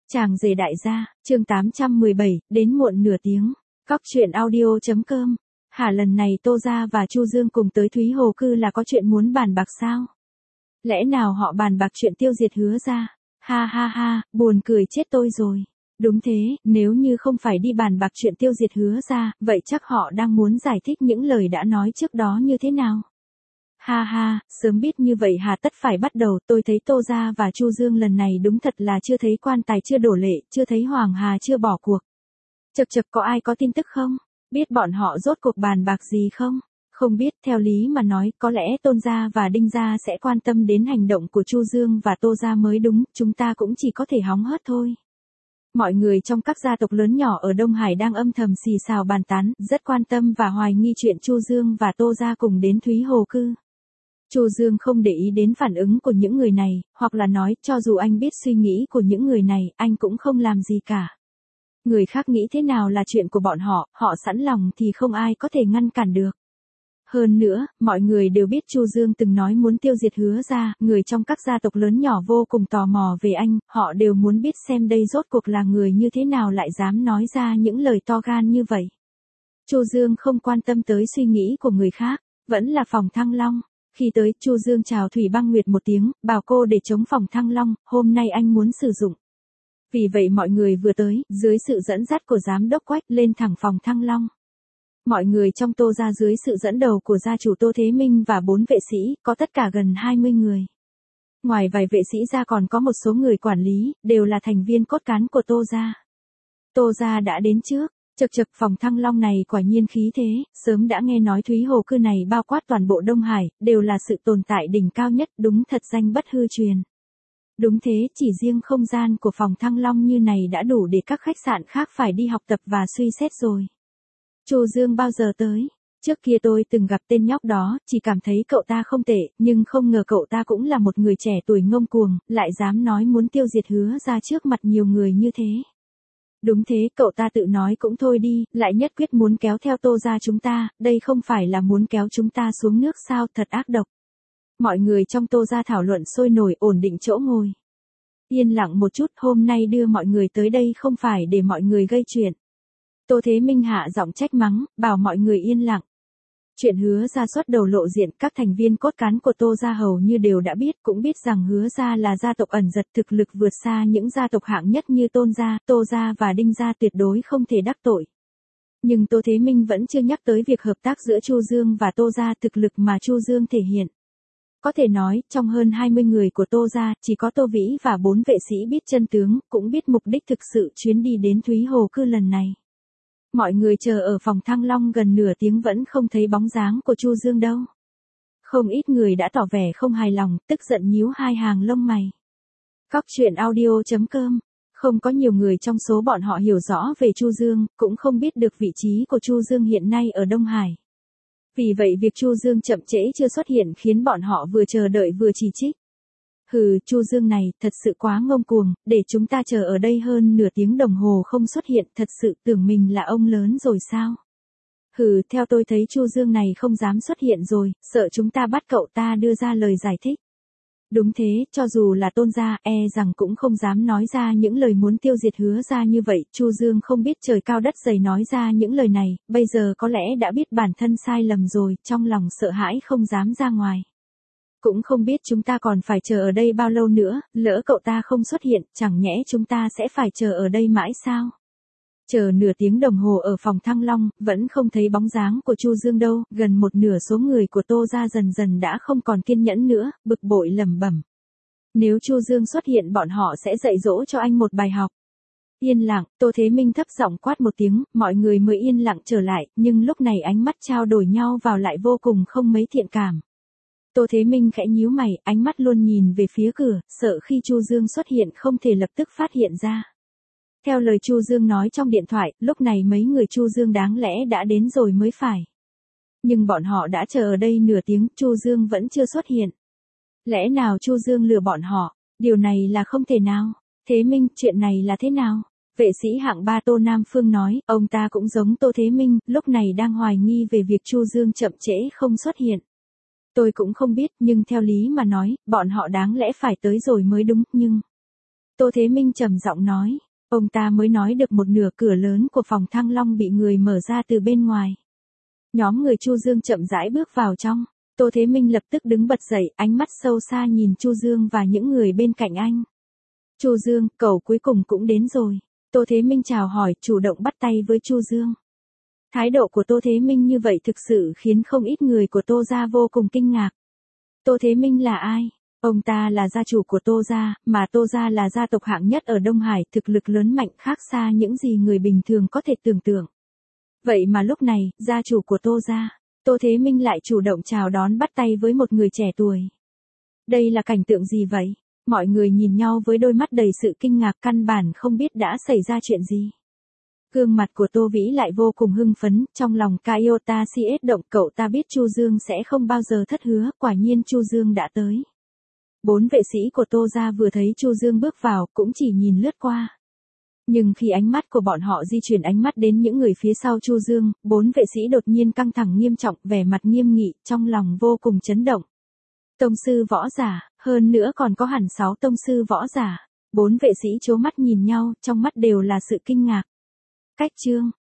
Chàng rể đại gia, chương 817, đến muộn nửa tiếng. Cóc truyện audio.com. Hả, lần này Tô Gia và Chu Dương cùng tới Thúy Hồ Cư là có chuyện muốn bàn bạc sao? Lẽ nào họ bàn bạc chuyện tiêu diệt Hứa gia? Ha ha ha, buồn cười chết tôi rồi. Đúng thế, nếu như không phải đi bàn bạc chuyện tiêu diệt Hứa gia, vậy chắc họ đang muốn giải thích những lời đã nói trước đó như thế nào? Ha ha, sớm biết như vậy hà tất phải bắt đầu. Tôi thấy Tô Gia và Chu Dương lần này đúng thật là chưa thấy quan tài chưa đổ lệ, chưa thấy Hoàng Hà chưa bỏ cuộc. Chậc chậc, có ai có tin tức không? Biết bọn họ rốt cuộc bàn bạc gì không? Không biết, theo lý mà nói, có lẽ Tôn Gia và Đinh Gia sẽ quan tâm đến hành động của Chu Dương và Tô Gia mới đúng, chúng ta cũng chỉ có thể hóng hớt thôi. Mọi người trong các gia tộc lớn nhỏ ở Đông Hải đang âm thầm xì xào bàn tán, rất quan tâm và hoài nghi chuyện Chu Dương và Tô Gia cùng đến Thúy Hồ Cư. Chu Dương không để ý đến phản ứng của những người này, hoặc là nói, cho dù anh biết suy nghĩ của những người này, anh cũng không làm gì cả. Người khác nghĩ thế nào là chuyện của bọn họ sẵn lòng thì không ai có thể ngăn cản được. Hơn nữa, mọi người đều biết Chu Dương từng nói muốn tiêu diệt Hứa gia, người trong các gia tộc lớn nhỏ vô cùng tò mò về anh, họ đều muốn biết xem đây rốt cuộc là người như thế nào lại dám nói ra những lời to gan như vậy. Chu Dương không quan tâm tới suy nghĩ của người khác, vẫn là phòng Thăng Long. Khi tới, Chu Dương chào Thủy Băng Nguyệt một tiếng, bảo cô để chống phòng Thăng Long, hôm nay anh muốn sử dụng. Vì vậy mọi người vừa tới, dưới sự dẫn dắt của giám đốc Quách, lên thẳng phòng Thăng Long. Mọi người trong Tô Gia dưới sự dẫn đầu của gia chủ Tô Thế Minh và 4 vệ sĩ, có tất cả gần 20 người. Ngoài vài vệ sĩ ra còn có một số người quản lý, đều là thành viên cốt cán của Tô Gia. Tô Gia đã đến trước. Chậc chậc, phòng Thăng Long này quả nhiên khí thế, sớm đã nghe nói Thúy Hồ Cư này bao quát toàn bộ Đông Hải, đều là sự tồn tại đỉnh cao nhất, đúng thật danh bất hư truyền. Đúng thế, chỉ riêng không gian của phòng Thăng Long như này đã đủ để các khách sạn khác phải đi học tập và suy xét rồi. Chu Dương bao giờ tới? Trước kia tôi từng gặp tên nhóc đó, chỉ cảm thấy cậu ta không tệ, nhưng không ngờ cậu ta cũng là một người trẻ tuổi ngông cuồng, lại dám nói muốn tiêu diệt Hứa gia trước mặt nhiều người như thế. Đúng thế, cậu ta tự nói cũng thôi đi, lại nhất quyết muốn kéo theo Tô Gia chúng ta, đây không phải là muốn kéo chúng ta xuống nước sao, thật ác độc. Mọi người trong Tô Gia thảo luận sôi nổi, ổn định chỗ ngồi. Yên lặng một chút, hôm nay đưa mọi người tới đây không phải để mọi người gây chuyện. Tô Thế Minh hạ giọng trách mắng, bảo mọi người yên lặng. Chuyện Hứa gia xuất đầu lộ diện, các thành viên cốt cán của Tô Gia hầu như đều đã biết, cũng biết rằng Hứa gia là gia tộc ẩn giật, thực lực vượt xa những gia tộc hạng nhất như Tôn gia, Tô gia và Đinh gia, tuyệt đối không thể đắc tội. Nhưng Tô Thế Minh vẫn chưa nhắc tới việc hợp tác giữa Chu Dương và Tô gia, thực lực mà Chu Dương thể hiện. Có thể nói, trong hơn 20 người của Tô gia, chỉ có Tô Vĩ và 4 vệ sĩ biết chân tướng, cũng biết mục đích thực sự chuyến đi đến Thúy Hồ Cư lần này. Mọi người chờ ở phòng Thăng Long gần nửa tiếng vẫn không thấy bóng dáng của Chu Dương đâu. Không ít người đã tỏ vẻ không hài lòng, tức giận nhíu hai hàng lông mày. Cóc truyện audio.com. Không có nhiều người trong số bọn họ hiểu rõ về Chu Dương, cũng không biết được vị trí của Chu Dương hiện nay ở Đông Hải. Vì vậy việc Chu Dương chậm trễ chưa xuất hiện khiến bọn họ vừa chờ đợi vừa chỉ trích. Hừ, Chu Dương này, thật sự quá ngông cuồng, để chúng ta chờ ở đây hơn nửa tiếng đồng hồ không xuất hiện, thật sự tưởng mình là ông lớn rồi sao? Hừ, theo tôi thấy Chu Dương này không dám xuất hiện rồi, sợ chúng ta bắt cậu ta đưa ra lời giải thích. Đúng thế, cho dù là Tôn gia, rằng cũng không dám nói ra những lời muốn tiêu diệt Hứa gia như vậy, Chu Dương không biết trời cao đất dày nói ra những lời này, bây giờ có lẽ đã biết bản thân sai lầm rồi, trong lòng sợ hãi không dám ra ngoài. Cũng không biết chúng ta còn phải chờ ở đây bao lâu nữa, lỡ cậu ta không xuất hiện, chẳng nhẽ chúng ta sẽ phải chờ ở đây mãi sao? Chờ nửa tiếng đồng hồ ở phòng Thăng Long, vẫn không thấy bóng dáng của Chu Dương đâu, gần một nửa số người của Tô gia dần dần đã không còn kiên nhẫn nữa, bực bội lẩm bẩm. Nếu Chu Dương xuất hiện bọn họ sẽ dạy dỗ cho anh một bài học. Yên lặng, Tô Thế Minh thấp giọng quát một tiếng, mọi người mới yên lặng trở lại, nhưng lúc này ánh mắt trao đổi nhau vào lại vô cùng không mấy thiện cảm. Tô Thế Minh khẽ nhíu mày, ánh mắt luôn nhìn về phía cửa, sợ khi Chu Dương xuất hiện không thể lập tức phát hiện ra. Theo lời Chu Dương nói trong điện thoại, lúc này mấy người Chu Dương đáng lẽ đã đến rồi mới phải. Nhưng bọn họ đã chờ ở đây nửa tiếng, Chu Dương vẫn chưa xuất hiện. Lẽ nào Chu Dương lừa bọn họ? Điều này là không thể nào. Thế Minh, chuyện này là thế nào? Vệ sĩ hạng 3 Tô Nam Phương nói, ông ta cũng giống Tô Thế Minh, lúc này đang hoài nghi về việc Chu Dương chậm trễ không xuất hiện. Tôi cũng không biết, nhưng theo lý mà nói, bọn họ đáng lẽ phải tới rồi mới đúng, nhưng... Tô Thế Minh trầm giọng nói. Ông ta mới nói được một nửa, cửa lớn của phòng Thăng Long bị người mở ra từ bên ngoài. Nhóm người Chu Dương chậm rãi bước vào trong. Tô Thế Minh lập tức đứng bật dậy, ánh mắt sâu xa nhìn Chu Dương và những người bên cạnh anh. Chu Dương, cậu cuối cùng cũng đến rồi. Tô Thế Minh chào hỏi, chủ động bắt tay với Chu Dương. Thái độ của Tô Thế Minh như vậy thực sự khiến không ít người của Tô gia vô cùng kinh ngạc. Tô Thế Minh là ai? Ông ta là gia chủ của Tô gia, mà Tô gia là gia tộc hạng nhất ở Đông Hải, thực lực lớn mạnh khác xa những gì người bình thường có thể tưởng tượng. Vậy mà lúc này, gia chủ của Tô gia, Tô Thế Minh lại chủ động chào đón bắt tay với một người trẻ tuổi. Đây là cảnh tượng gì vậy? Mọi người nhìn nhau với đôi mắt đầy sự kinh ngạc, căn bản không biết đã xảy ra chuyện gì. Gương mặt của Tô Vĩ lại vô cùng hưng phấn, trong lòng Kaiota CS động, cậu ta biết Chu Dương sẽ không bao giờ thất hứa, quả nhiên Chu Dương đã tới. 4 vệ sĩ của Tô gia vừa thấy Chu Dương bước vào, cũng chỉ nhìn lướt qua. Nhưng khi ánh mắt của bọn họ di chuyển ánh mắt đến những người phía sau Chu Dương, 4 vệ sĩ đột nhiên căng thẳng nghiêm trọng, vẻ mặt nghiêm nghị, trong lòng vô cùng chấn động. Tông sư võ giả, hơn nữa còn có hẳn 6 tông sư võ giả. 4 vệ sĩ chố mắt nhìn nhau, trong mắt đều là sự kinh ngạc. Cách chương